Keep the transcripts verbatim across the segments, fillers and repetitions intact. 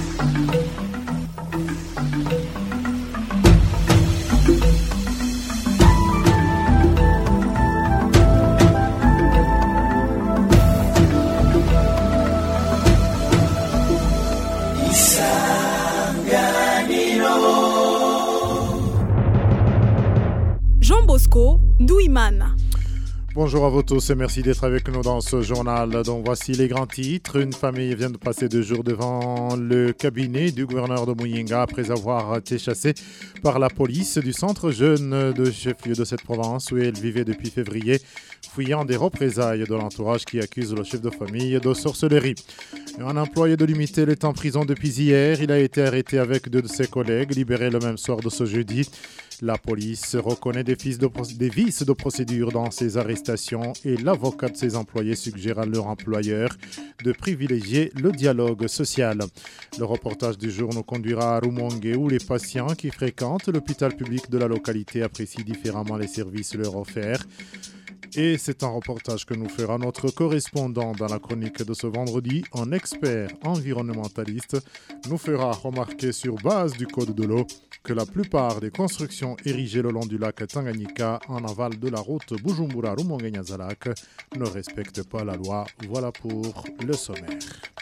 Jean Bosco Douimana. Bonjour à vous tous et merci d'être avec nous dans ce journal. Donc voici les grands titres. Une famille vient de passer deux jours devant le cabinet du gouverneur de Muyinga après avoir été chassée par la police du centre jeune de chef-lieu de cette province où elle vivait depuis février, fuyant des représailles de l'entourage qui accuse le chef de famille de sorcellerie. Un employé de l'unité est en prison depuis hier. Il a été arrêté avec deux de ses collègues, libéré le même soir de ce jeudi. La police reconnaît des, de pro- des vices de procédure dans ces arrestations et l'avocat de ces employés suggère à leur employeur de privilégier le dialogue social. Le reportage du jour nous conduira à Rumongue où les patients qui fréquentent l'hôpital public de la localité apprécient différemment les services leur offerts. Et c'est un reportage que nous fera notre correspondant dans la chronique de ce vendredi, un expert environnementaliste, nous fera remarquer sur base du code de l'eau que la plupart des constructions érigées le long du lac Tanganyika en aval de la route Bujumbura-Rumongue-Nyanza-Lac ne respectent pas la loi. Voilà pour le sommaire.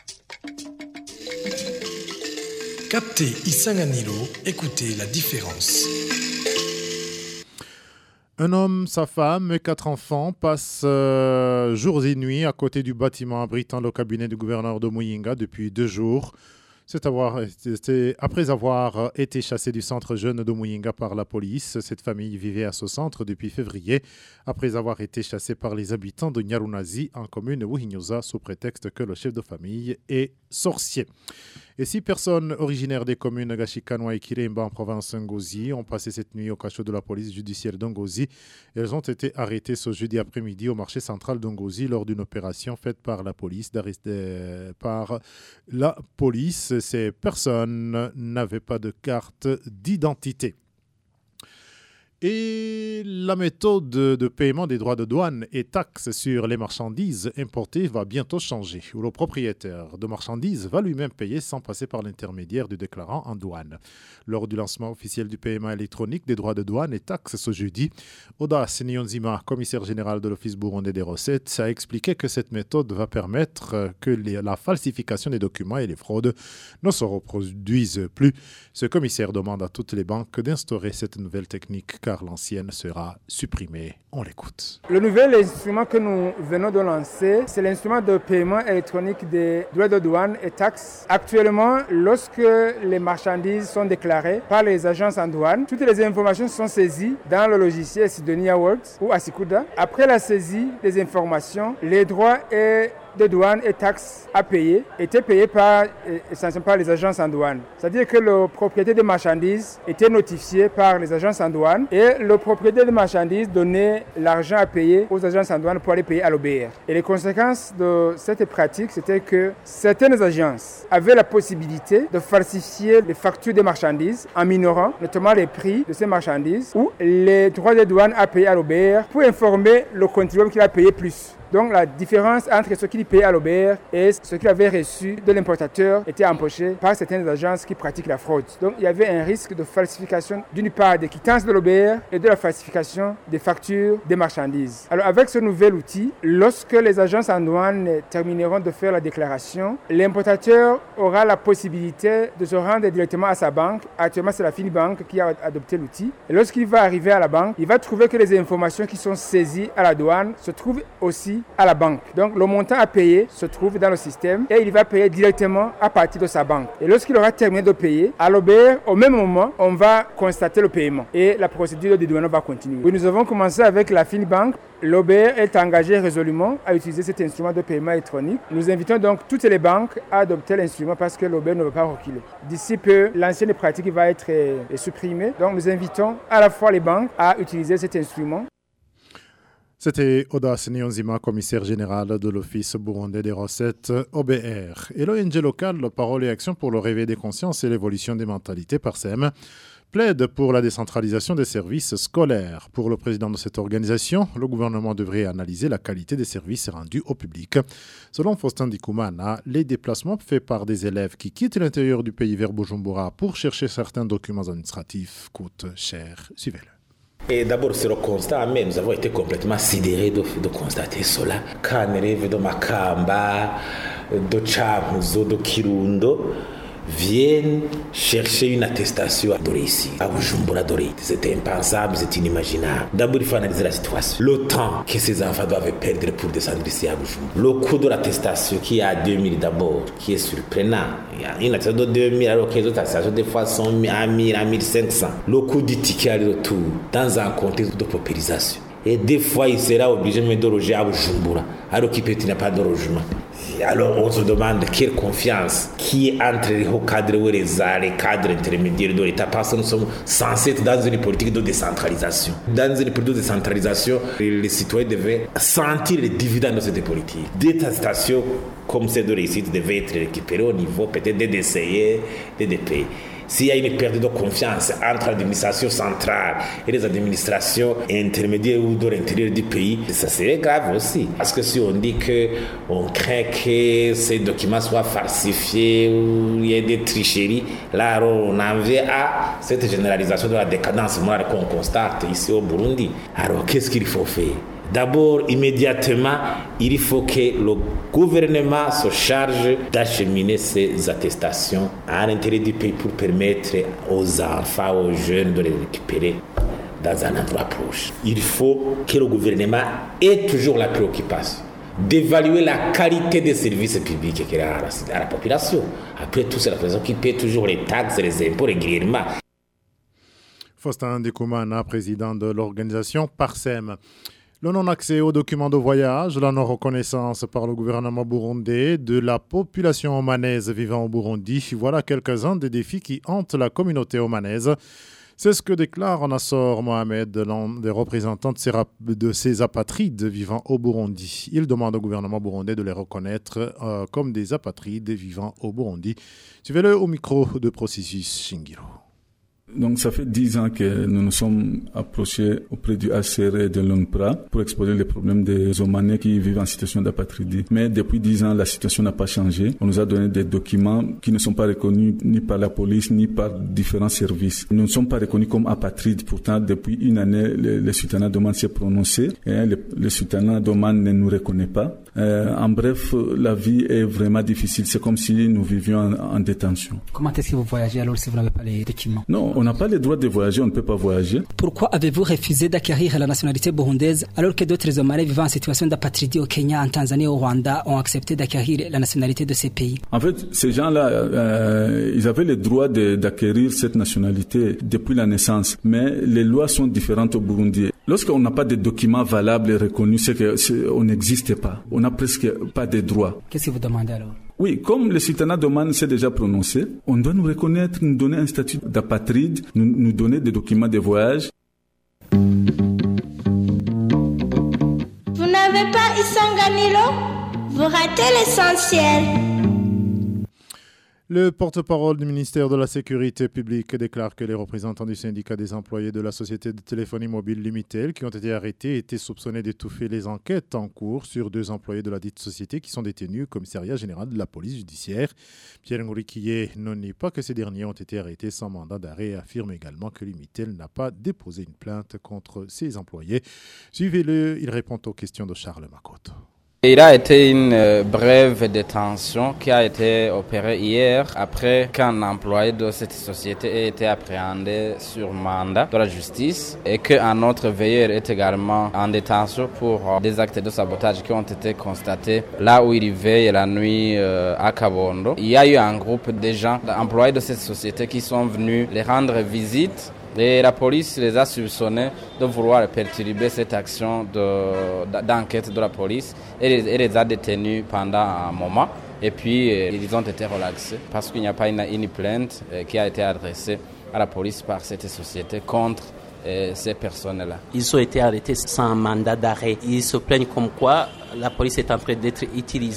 Captez Isanganilo, écoutez la différence. Un homme, sa femme et quatre enfants passent euh, jours et nuits à côté du bâtiment abritant le cabinet du gouverneur de Muyinga depuis deux jours. C'est avoir, c'est après avoir été chassé du centre jeune de Muyinga par la police. Cette famille vivait à ce centre depuis février, après avoir été chassée par les habitants de Nyarunazi en commune Wuhinyoza sous prétexte que le chef de famille est sorcier. Et six personnes originaires des communes Gashikanoa et Kiremba en province Ngozi ont passé cette nuit au cachot de la police judiciaire d'Ngozi. Elles ont été arrêtées ce jeudi après-midi au marché central d'Ngozi lors d'une opération faite par la police. Par la police, ces personnes n'avaient pas de carte d'identité. Et la méthode de paiement des droits de douane et taxes sur les marchandises importées va bientôt changer. Le propriétaire de marchandises va lui-même payer sans passer par l'intermédiaire du déclarant en douane. Lors du lancement officiel du paiement électronique des droits de douane et taxes ce jeudi, Oda Senyonzima, commissaire général de l'Office burundais des recettes, a expliqué que cette méthode va permettre que les, la falsification des documents et les fraudes ne se reproduisent plus. Ce commissaire demande à toutes les banques d'instaurer cette nouvelle technique car l'ancienne sera supprimée. On l'écoute. Le nouvel instrument que nous venons de lancer, c'est l'instrument de paiement électronique des droits de douane et taxes. Actuellement, lorsque les marchandises sont déclarées par les agences en douane, toutes les informations sont saisies dans le logiciel Sidonia Works ou Asikuda. Après la saisie des informations, les droits et de douane et taxes à payer étaient payés par, essentiellement par les agences en douane. C'est-à-dire que le propriétaire des marchandises était notifié par les agences en douane et le propriétaire des marchandises donnait l'argent à payer aux agences en douane pour aller payer à l'O B R. Et les conséquences de cette pratique, c'était que certaines agences avaient la possibilité de falsifier les factures des marchandises en minorant notamment les prix de ces marchandises ou les droits de douane à payer à l'O B R pour informer le contribuable qu'il a payé plus. Donc la différence entre ce qu'il payait à l'O B R et ce qu'il avait reçu de l'importateur était empoché par certaines agences qui pratiquent la fraude. Donc il y avait un risque de falsification d'une part des quittances de l'O B R et de la falsification des factures des marchandises. Alors avec ce nouvel outil, lorsque les agences en douane termineront de faire la déclaration, l'importateur aura la possibilité de se rendre directement à sa banque. Actuellement c'est la Finibank qui a adopté l'outil. Et lorsqu'il va arriver à la banque, il va trouver que les informations qui sont saisies à la douane se trouvent aussi à la banque. Donc le montant à payer se trouve dans le système et il va payer directement à partir de sa banque. Et lorsqu'il aura terminé de payer, à l'O B R, au même moment, on va constater le paiement et la procédure de douane va continuer. Oui, nous avons commencé avec la Finibank. L'O B R est engagé résolument à utiliser cet instrument de paiement électronique. Nous invitons donc toutes les banques à adopter l'instrument parce que l'O B R ne va pas reculer. D'ici peu, l'ancienne pratique va être supprimée. Donc nous invitons à la fois les banques à utiliser cet instrument. C'était Oda Senyonzima, commissaire général de l'Office burundais des recettes, O B R. Et l'O N G local, Parole et Action pour le réveil des consciences et l'évolution des mentalités, Parsem, plaide pour la décentralisation des services scolaires. Pour le président de cette organisation, le gouvernement devrait analyser la qualité des services rendus au public. Selon Faustin Ndikumana, les déplacements faits par des élèves qui quittent l'intérieur du pays vers Bujumbura pour chercher certains documents administratifs coûtent cher. Suivez-le. Et d'abord, sur le constat, mais nous avons été complètement sidérés de, de constater cela. Quand on arrive de Makamba, de Changuzo, de Kirundo, viennent chercher une attestation à Doré ici, à Bujumbura Doré. C'est impensable, c'est inimaginable. D'abord, il faut analyser la situation. Le temps que ces enfants doivent perdre pour descendre ici à Bujumbura. Le coût de l'attestation qui est à deux mille d'abord, qui est surprenant. Il y a une attestation de deux mille alors que les autres attestations des fois sont à mille, à mille cinq cents. Le coût du ticket à retour dans un contexte de paupérisation. Et des fois, il sera obligé de mettre loger à Bujumbura, alors qu'il peut n'a pas de logement. Alors, on se demande quelle confiance qui est entre les hauts cadres ou les cadres intermédiaires de l'État, parce que nous sommes censés être dans une politique de décentralisation. Dans une politique de décentralisation, les citoyens devaient sentir les dividendes de cette politique. Des stations comme celle de réussite devaient être récupérées au niveau peut-être des D C I, des D P. S'il y a une perte de confiance entre l'administration centrale et les administrations intermédiaires ou de l'intérieur du pays, ça serait grave aussi. Parce que si on dit qu'on craint que ces documents soient falsifiés ou il y ait des tricheries, là on en vient à cette généralisation de la décadence morale qu'on constate ici au Burundi. Alors qu'est-ce qu'il faut faire ? D'abord, immédiatement, il faut que le gouvernement se charge d'acheminer ces attestations à l'intérieur du pays pour permettre aux enfants, aux jeunes de les récupérer dans un endroit proche. Il faut que le gouvernement ait toujours la préoccupation d'évaluer la qualité des services publics qu'il a à la population. Après tout, c'est la personne qui paie toujours les taxes et les impôts régulièrement. Faustin Ndikumana, président de l'organisation Parsem. Le non-accès aux documents de voyage, la non-reconnaissance par le gouvernement burundais de la population omanaise vivant au Burundi, voilà quelques-uns des défis qui hantent la communauté omanaise. C'est ce que déclare Nassor Mohamed, l'un des représentants de ces, rap- de ces apatrides vivant au Burundi. Il demande au gouvernement burundais de les reconnaître euh, comme des apatrides vivant au Burundi. Suivez-le au micro de Processus Shingiro. Donc ça fait dix ans que nous nous sommes approchés auprès du H C R et de l'ONPRA pour exposer les problèmes des Omanais qui vivent en situation d'apatridie. Mais depuis dix ans, la situation n'a pas changé. On nous a donné des documents qui ne sont pas reconnus ni par la police ni par différents services. Nous ne sommes pas reconnus comme apatrides. Pourtant, depuis une année, le, le sultanat d'Oman s'est prononcé et le, le sultanat d'Oman ne nous reconnaît pas. Euh, en bref, la vie est vraiment difficile. C'est comme si nous vivions en, en détention. Comment est-ce que vous voyagez alors si vous n'avez pas les documents ? Non, on n'a pas le droit de voyager, on ne peut pas voyager. Pourquoi avez-vous refusé d'acquérir la nationalité burundaise alors que d'autres Omanais vivant en situation d'apatridie au Kenya, en Tanzanie et au Rwanda ont accepté d'acquérir la nationalité de ces pays ? En fait, ces gens-là, euh, ils avaient le droit de, d'acquérir cette nationalité depuis la naissance, mais les lois sont différentes au Burundi. Lorsqu'on n'a pas de documents valables et reconnus, c'est qu'on n'existe pas. On n'a presque pas de droits. Qu'est-ce que vous demandez alors ? Oui, comme le sultanat d'Oman s'est déjà prononcé, on doit nous reconnaître, nous donner un statut d'apatride, nous, nous donner des documents de voyage. Vous n'avez pas Isanganilo ? Vous ratez l'essentiel. Le porte-parole du ministère de la Sécurité publique déclare que les représentants du syndicat des employés de la société de téléphonie mobile Limitel qui ont été arrêtés étaient soupçonnés d'étouffer les enquêtes en cours sur deux employés de la dite société qui sont détenus au commissariat général de la police judiciaire. Pierre Ngourikié ne nie pas que ces derniers ont été arrêtés sans mandat d'arrêt et affirme également que Limitel n'a pas déposé une plainte contre ses employés. Suivez-le, il répond aux questions de Charles Makoto. Il a été une euh, brève détention qui a été opérée hier après qu'un employé de cette société ait été appréhendé sur mandat de la justice et qu'un autre veilleur est également en détention pour euh, des actes de sabotage qui ont été constatés là où il veille la nuit euh, à Kabondo. Il y a eu un groupe de gens, employés de cette société qui sont venus les rendre visite. Et la police les a soupçonnés de vouloir perturber cette action de, d'enquête de la police et les, et les a détenus pendant un moment. Et puis, euh, ils ont été relaxés parce qu'il n'y a pas une, une plainte euh, qui a été adressée à la police par cette société contre euh, ces personnes-là. Ils ont été arrêtés sans mandat d'arrêt. Ils se plaignent comme quoi la police est en train d'être utilisée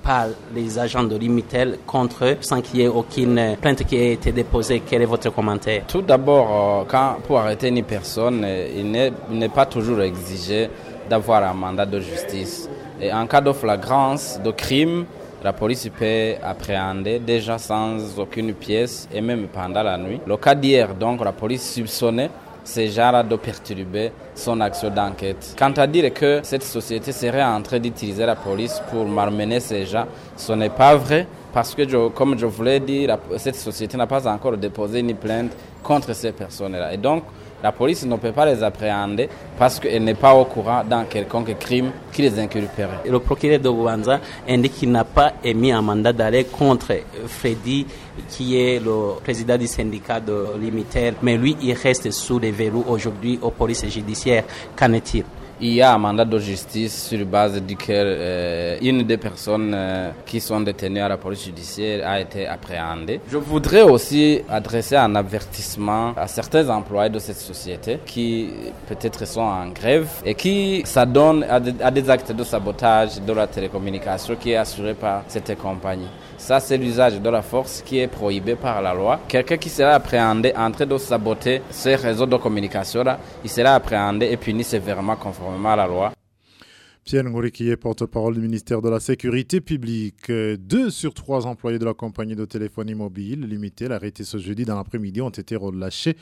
par les agents de Limitel contre eux sans qu'il y ait aucune plainte qui ait été déposée. Quel est votre commentaire? Tout d'abord, quand, pour arrêter une personne, il n'est, il n'est pas toujours exigé d'avoir un mandat de justice. Et en cas de flagrance, de crime, la police peut appréhender déjà sans aucune pièce et même pendant la nuit. Le cas d'hier, donc, la police soupçonnait ces gens de perturber son action d'enquête. Quant à dire que cette société serait en train d'utiliser la police pour malmener ces gens, ce n'est pas vrai parce que, je, comme je vous l'ai dit, la, cette société n'a pas encore déposé une plainte contre ces personnes-là. Et donc, la police ne peut pas les appréhender parce qu'elle n'est pas au courant d'un quelconque crime qui les inculperait. Le procureur de Bubanza indique qu'il n'a pas émis un mandat d'arrêt contre Freddy, qui est le président du syndicat de Limitel. Mais lui, il reste sous les verrous aujourd'hui aux polices judiciaires. Qu'en est-il? Il y a un mandat de justice sur base duquel euh, une des personnes euh, qui sont détenues à la police judiciaire a été appréhendée. Je voudrais aussi adresser un avertissement à certains employés de cette société qui peut-être sont en grève et qui s'adonnent à, de, à des actes de sabotage de la télécommunication qui est assuré par cette compagnie. Ça, c'est l'usage de la force qui est prohibé par la loi. Quelqu'un qui sera appréhendé en train de saboter ces réseaux de communication-là, il sera appréhendé et puni sévèrement conformément à la loi. Pierre Ngouri, qui est porte-parole du ministère de la Sécurité publique. Deux sur trois employés de la compagnie de téléphonie mobile Limitel, arrêtés ce jeudi dans l'après-midi, ont été relâchés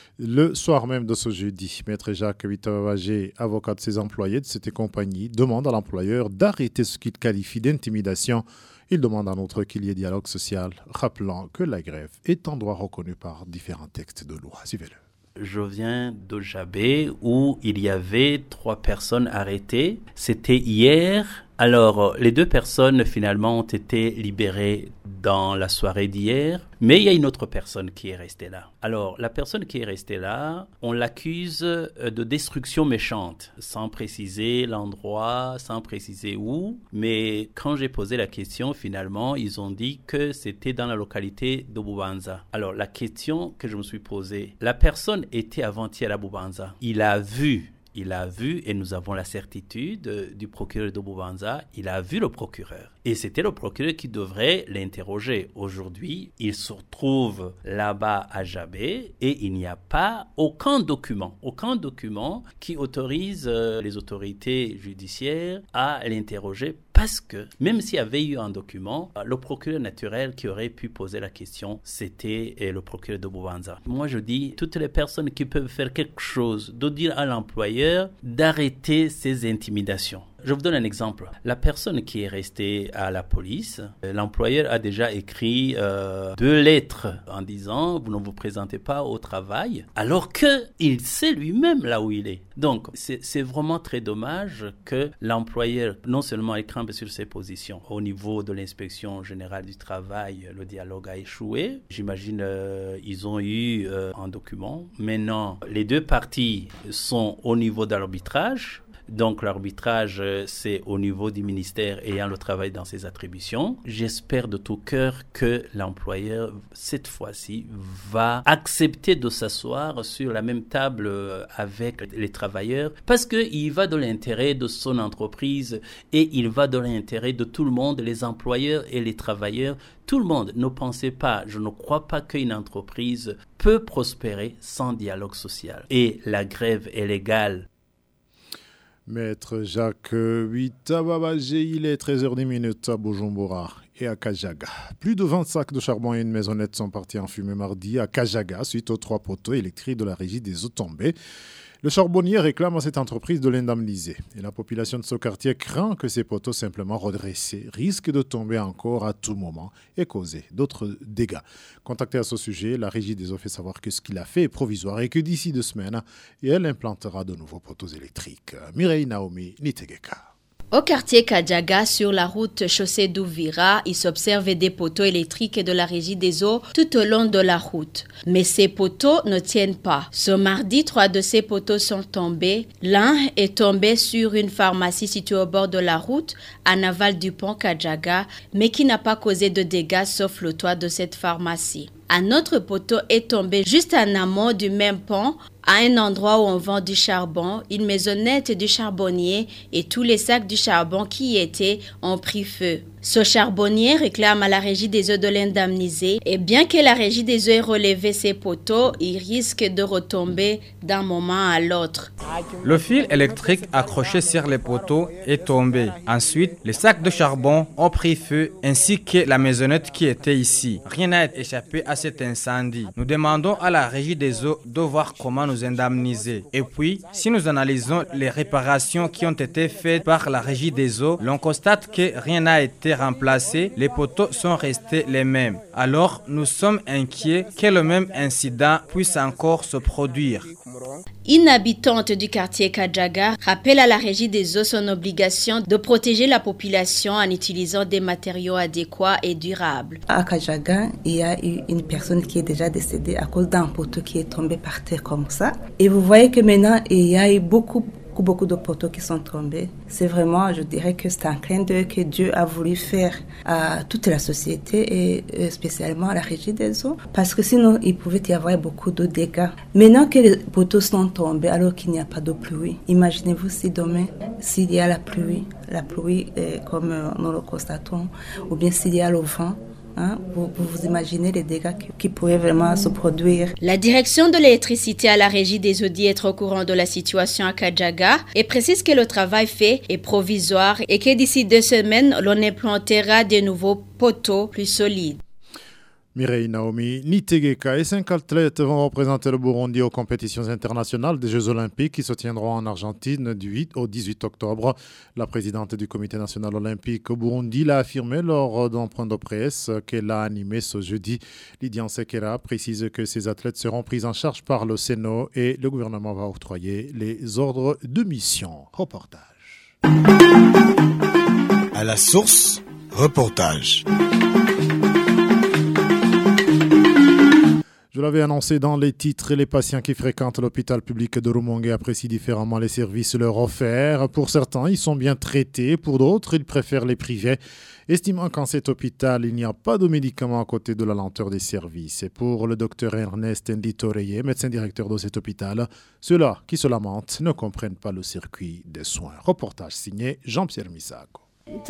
le soir même de ce jeudi. Maître Jacques Vitavagé, avocat de ces employés de cette compagnie, demande à l'employeur d'arrêter ce qu'il qualifie d'intimidation. Il demande en outre qu'il y ait dialogue social, rappelant que la grève est un droit reconnu par différents textes de loi. Suivez-le. Je viens de Jabé où il y avait trois personnes arrêtées. C'était hier. Alors, les deux personnes finalement ont été libérées dans la soirée d'hier, mais il y a une autre personne qui est restée là. Alors, la personne qui est restée là, on l'accuse de destruction méchante, sans préciser l'endroit, sans préciser où. Mais quand j'ai posé la question, finalement, ils ont dit que c'était dans la localité de Bubanza. Alors, la question que je me suis posée, la personne était avant-hier à Bubanza. Il a vu Il a vu, et nous avons la certitude du procureur de Bubanza, il a vu le procureur. Et c'était le procureur qui devrait l'interroger. Aujourd'hui, il se retrouve là-bas à Jabé et il n'y a pas aucun document, aucun document qui autorise euh, les autorités judiciaires à l'interroger. Parce que même s'il y avait eu un document, le procureur naturel qui aurait pu poser la question, c'était le procureur de Bubanza. Moi, je dis, toutes les personnes qui peuvent faire quelque chose, de dire à l'employeur d'arrêter ces intimidations. Je vous donne un exemple. La personne qui est restée à la police, l'employeur a déjà écrit euh, deux lettres en disant « Vous ne vous présentez pas au travail », alors qu'il sait lui-même là où il est. Donc, c'est, c'est vraiment très dommage que l'employeur, non seulement écrampe sur ses positions, au niveau de l'inspection générale du travail, le dialogue a échoué. J'imagine euh, ils ont eu euh, un document. Maintenant, les deux parties sont au niveau de l'arbitrage. Donc l'arbitrage, c'est au niveau du ministère ayant le travail dans ses attributions. J'espère de tout cœur que l'employeur, cette fois-ci, va accepter de s'asseoir sur la même table avec les travailleurs parce qu'il va de l'intérêt de son entreprise et il va de l'intérêt de tout le monde, les employeurs et les travailleurs. Tout le monde, ne pensez pas, je ne crois pas qu'une entreprise peut prospérer sans dialogue social. Et la grève est légale. Maître Jacques Vitavagé, il est treize heures dix à Bujumbura et à Kajaga. Plus de vingt sacs de charbon et une maisonnette sont partis en fumée mardi à Kajaga suite aux trois poteaux électriques de la régie des eaux tombées. Le charbonnier réclame à cette entreprise de l'indemniser. Et la population de ce quartier craint que ces poteaux simplement redressés risquent de tomber encore à tout moment et causer d'autres dégâts. Contacté à ce sujet, la régie des eaux fait savoir que ce qu'il a fait est provisoire et que d'ici deux semaines, elle implantera de nouveaux poteaux électriques. Mireille Naomi Nitegeka. Au quartier Kajaga, sur la route chaussée d'Ouvira, il s'observe des poteaux électriques de la régie des eaux tout au long de la route. Mais ces poteaux ne tiennent pas. Ce mardi, trois de ces poteaux sont tombés. L'un est tombé sur une pharmacie située au bord de la route, en aval du pont Kajaga, mais qui n'a pas causé de dégâts sauf le toit de cette pharmacie. Un autre poteau est tombé juste en amont du même pont, à un endroit où on vend du charbon, une maisonnette du charbonnier et tous les sacs du charbon qui y étaient ont pris feu. Ce charbonnier réclame à la Régie des eaux de l'indemniser et bien que la Régie des eaux ait relevé ses poteaux, il risque de retomber d'un moment à l'autre. Le fil électrique accroché sur les poteaux est tombé. Ensuite, les sacs de charbon ont pris feu ainsi que la maisonnette qui était ici. Rien n'a échappé à cet incendie. Nous demandons à la Régie des eaux de voir comment nous indemniser. Et puis, si nous analysons les réparations qui ont été faites par la Régie des eaux, l'on constate que rien n'a été remplacés, les poteaux sont restés les mêmes. Alors, nous sommes inquiets que le même incident puisse encore se produire. Une habitante du quartier Kajaga rappelle à la Régie des eaux son obligation de protéger la population en utilisant des matériaux adéquats et durables. À Kajaga, il y a eu une personne qui est déjà décédée à cause d'un poteau qui est tombé par terre comme ça. Et vous voyez que maintenant, il y a eu beaucoup beaucoup de poteaux qui sont tombés. C'est vraiment, je dirais que c'est un clin d'œil que Dieu a voulu faire à toute la société et spécialement à la Régie des eaux, parce que sinon il pouvait y avoir beaucoup de dégâts. Maintenant que les poteaux sont tombés alors qu'il n'y a pas de pluie, imaginez-vous si demain, s'il y a la pluie, la pluie eh, comme nous le constatons, ou bien s'il y a le vent, Hein, vous, vous imaginez les dégâts qui, qui pourraient vraiment se produire. La direction de l'électricité à la Régie des eaux dit être au courant de la situation à Kajaga et précise que le travail fait est provisoire et que d'ici deux semaines, l'on implantera de nouveaux poteaux plus solides. Mireille Naomi Nitegeka et cinq athlètes vont représenter le Burundi aux compétitions internationales des Jeux Olympiques qui se tiendront en Argentine du huit au dix-huit octobre. La présidente du Comité national olympique au Burundi l'a affirmé lors d'un point de presse qu'elle a animé ce jeudi. Lydian Sekera précise que ces athlètes seront pris en charge par le Sénat et le gouvernement va octroyer les ordres de mission. Reportage. À la source, reportage. Je l'avais annoncé dans les titres, les patients qui fréquentent l'hôpital public de Rumongue apprécient différemment les services leur offerts. Pour certains, ils sont bien traités. Pour d'autres, ils préfèrent les privés, estimant qu'en cet hôpital, il n'y a pas de médicaments à côté de la lenteur des services. Et pour le docteur Ernest Nditoreye, médecin directeur de cet hôpital, ceux-là qui se lamentent ne comprennent pas le circuit des soins. Reportage signé Jean-Pierre Misago.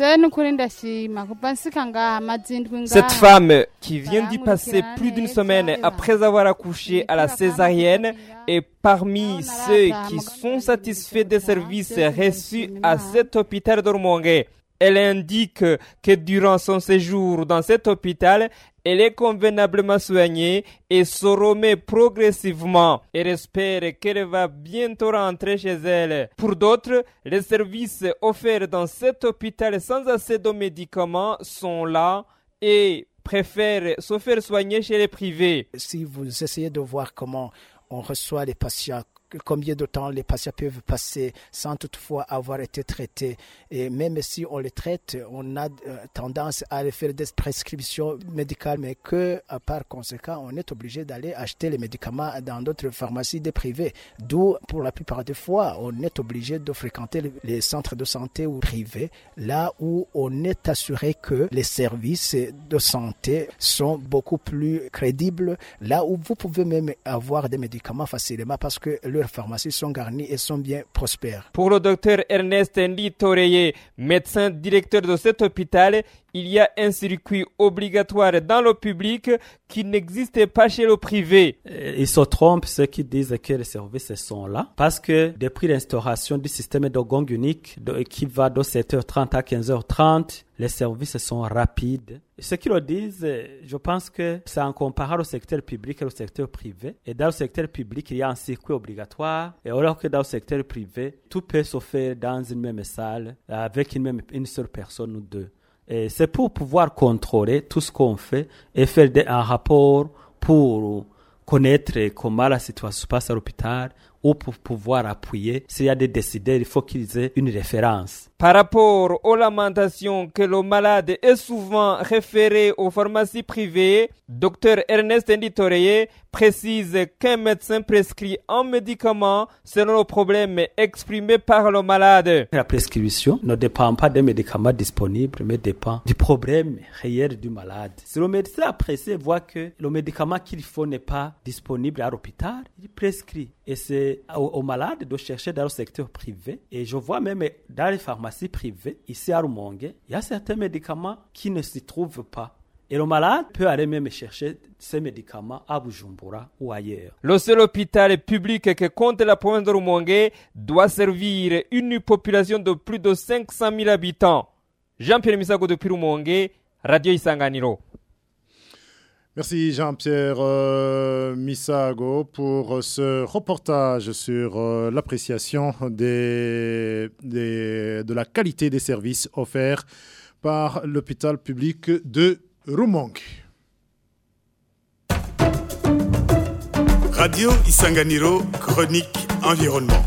Cette femme qui vient d'y passer plus d'une semaine après avoir accouché à la césarienne est parmi ceux qui sont satisfaits des services reçus à cet hôpital de Rumongue. Elle indique que durant son séjour dans cet hôpital, elle est convenablement soignée et se remet progressivement. Elle espère qu'elle va bientôt rentrer chez elle. Pour d'autres, les services offerts dans cet hôpital sans assez de médicaments sont là et préfèrent se faire soigner chez les privés. Si vous essayez de voir comment on reçoit les patients, combien de temps les patients peuvent passer sans toutefois avoir été traités. Et même si on les traite, on a tendance à les faire des prescriptions médicales, mais que, par conséquent, on est obligé d'aller acheter les médicaments dans d'autres pharmacies des privés. D'où, pour la plupart des fois, on est obligé de fréquenter les centres de santé ou privés, là où on est assuré que les services de santé sont beaucoup plus crédibles, là où vous pouvez même avoir des médicaments facilement parce que le leurs pharmacies sont garnies et sont bien prospères. Pour le docteur Ernest Nditoreye, médecin directeur de cet hôpital, il y a un circuit obligatoire dans le public qui n'existe pas chez le privé. Ils se trompent ceux qui disent que les services sont là parce que depuis l'instauration du système de gong unique de, qui va de sept heures trente à quinze heures trente, les services sont rapides. Ceux qui le disent, je pense que c'est en comparant le secteur public et le secteur privé. Et dans le secteur public, il y a un circuit obligatoire. Et alors que dans le secteur privé, tout peut se faire dans une même salle avec une, même, une seule personne ou deux. Et c'est pour pouvoir contrôler tout ce qu'on fait et faire des, un rapport pour connaître comment la situation se passe à l'hôpital ou pour pouvoir appuyer. S'il y a des décideurs, il faut qu'ils aient une référence. Par rapport aux lamentations que le malade est souvent référé aux pharmacies privées, docteur Ernest Nditoreye précise qu'un médecin prescrit un médicament selon le problème exprimé par le malade. La prescription ne dépend pas des médicaments disponibles, mais dépend du problème réel du malade. Si le médecin apprécie voit que le médicament qu'il faut n'est pas disponible à l'hôpital, il prescrit. Et c'est demander aux, aux malades de chercher dans le secteur privé. Et je vois même dans les pharmacies privées, ici à Rumongue, il y a certains médicaments qui ne s'y trouvent pas. Et le malade peut aller même chercher ces médicaments à Bujumbura ou ailleurs. Le seul hôpital public que compte la province de Rumongue doit servir une population de plus de cinq cent mille habitants. Jean-Pierre Misago depuis Rumongue, Radio Isanganiro. Merci Jean-Pierre euh, Misago pour ce reportage sur euh, l'appréciation des, des, de la qualité des services offerts par l'hôpital public de Rumongue. Radio Isanganiro, chronique environnement.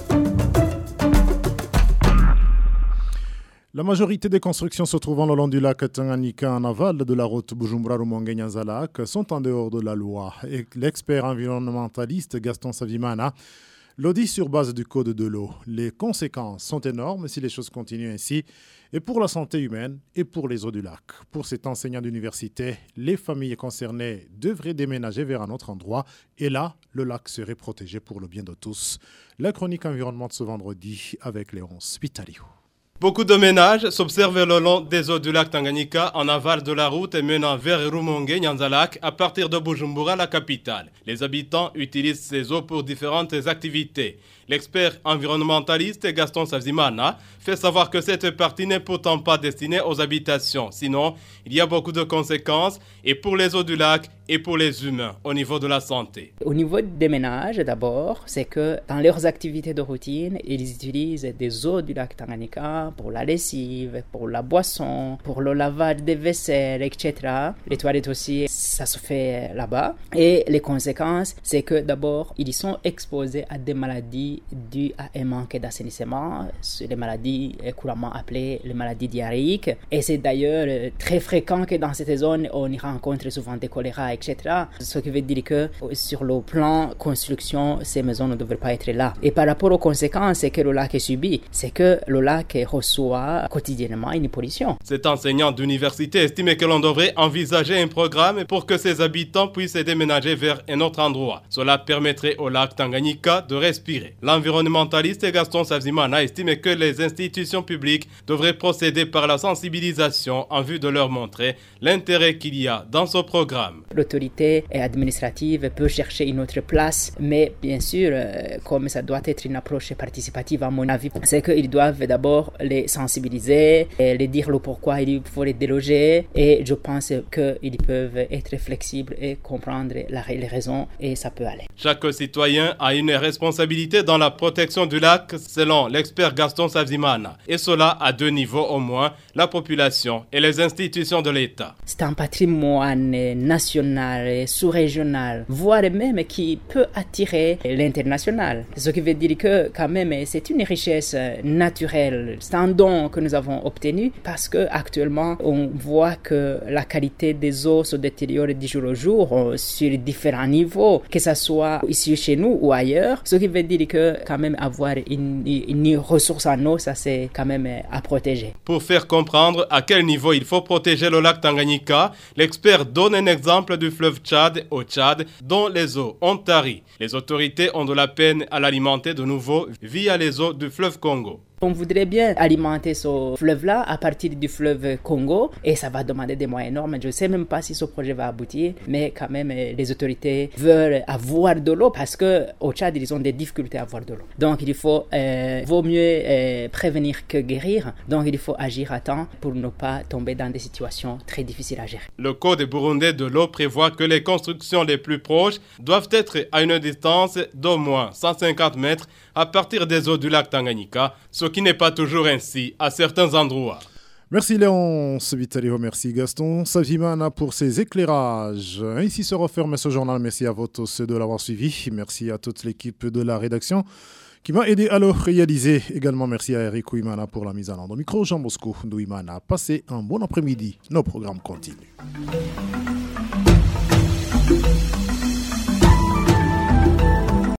La majorité des constructions se trouvant le long du lac Tanganyika en aval de la route Bujumbura-Rumongue-Nyanza-Lac sont en dehors de la loi. Et l'expert environnementaliste Gaston Savimana le dit sur base du code de l'eau. Les conséquences sont énormes si les choses continuent ainsi, et pour la santé humaine et pour les eaux du lac. Pour cet enseignant d'université, les familles concernées devraient déménager vers un autre endroit, et là, le lac serait protégé pour le bien de tous. La chronique environnement de ce vendredi avec Léonce Vitalio. Beaucoup de ménages s'observent le long des eaux du lac Tanganyika en aval de la route menant vers Rumongue, Nyanza-Lac, à partir de Bujumbura, la capitale. Les habitants utilisent ces eaux pour différentes activités. L'expert environnementaliste Gaston Savimana fait savoir que cette partie n'est pourtant pas destinée aux habitations. Sinon, il y a beaucoup de conséquences et pour les eaux du lac et pour les humains au niveau de la santé. Au niveau des ménages, d'abord, c'est que dans leurs activités de routine, ils utilisent des eaux du lac Tanganyika pour la lessive, pour la boisson, pour le lavage des vaisselles, et cetera. Les toilettes aussi, ça se fait là-bas. Et les conséquences, c'est que d'abord, ils sont exposés à des maladies dues à un manque d'assainissement, les maladies couramment appelées les maladies diarrhéiques. Et c'est d'ailleurs très fréquent que dans cette zone, on y rencontre souvent des choléra, et cetera. Ce qui veut dire que sur le plan construction, ces maisons ne devraient pas être là. Et par rapport aux conséquences que le lac subit, c'est que le lac reçoit quotidiennement une pollution. Cet enseignant d'université estime que l'on devrait envisager un programme pour que ses habitants puissent déménager vers un autre endroit. Cela permettrait au lac Tanganyika de respirer. L'environnementaliste Gaston Savimana estime que les institutions publiques devraient procéder par la sensibilisation en vue de leur montrer l'intérêt qu'il y a dans ce programme. L'autorité administrative peut chercher une autre place, mais bien sûr, comme ça doit être une approche participative à mon avis, c'est qu'ils doivent d'abord les sensibiliser, et les dire le pourquoi il faut les déloger, et je pense qu'ils peuvent être flexibles et comprendre la, les raisons, et ça peut aller. Chaque citoyen a une responsabilité dans la protection du lac, selon l'expert Gaston Savimana, et cela à deux niveaux au moins, la population et les institutions de l'État. C'est un patrimoine national, sous-régional, voire même qui peut attirer l'international. Ce qui veut dire que quand même c'est une richesse naturelle, c'est un don que nous avons obtenu parce que actuellement on voit que la qualité des eaux se détériore du jour au jour sur différents niveaux, que ce soit ici chez nous ou ailleurs. Ce qui veut dire que quand même avoir une, une ressource en eau, ça c'est quand même à protéger. Pour faire comprendre à quel niveau il faut protéger le lac Tanganyika, l'expert donne un exemple du fleuve Tchad au Tchad, dont les eaux ont tari. Les autorités ont de la peine à l'alimenter de nouveau via les eaux du fleuve Congo. On voudrait bien alimenter ce fleuve-là à partir du fleuve Congo et ça va demander des moyens énormes. Je ne sais même pas si ce projet va aboutir, mais quand même les autorités veulent avoir de l'eau parce qu'au Tchad, ils ont des difficultés à avoir de l'eau. Donc il faut, euh, vaut mieux euh, prévenir que guérir. Donc il faut agir à temps pour ne pas tomber dans des situations très difficiles à gérer. Le code burundais de l'eau prévoit que les constructions les plus proches doivent être à une distance d'au moins cent cinquante mètres à partir des eaux du lac Tanganyika, ce qui n'est pas toujours ainsi à certains endroits. Merci Léon Vitalio, merci Gaston Savimana pour ces éclairages. Ici se referme ce journal. Merci à vous tous de l'avoir suivi. Merci à toute l'équipe de la rédaction qui m'a aidé à le réaliser. Également merci à Eric Ouimana pour la mise en ordre. Au micro, Jean Bosco Ndouimana. Passez un bon après-midi. Nos programmes continuent.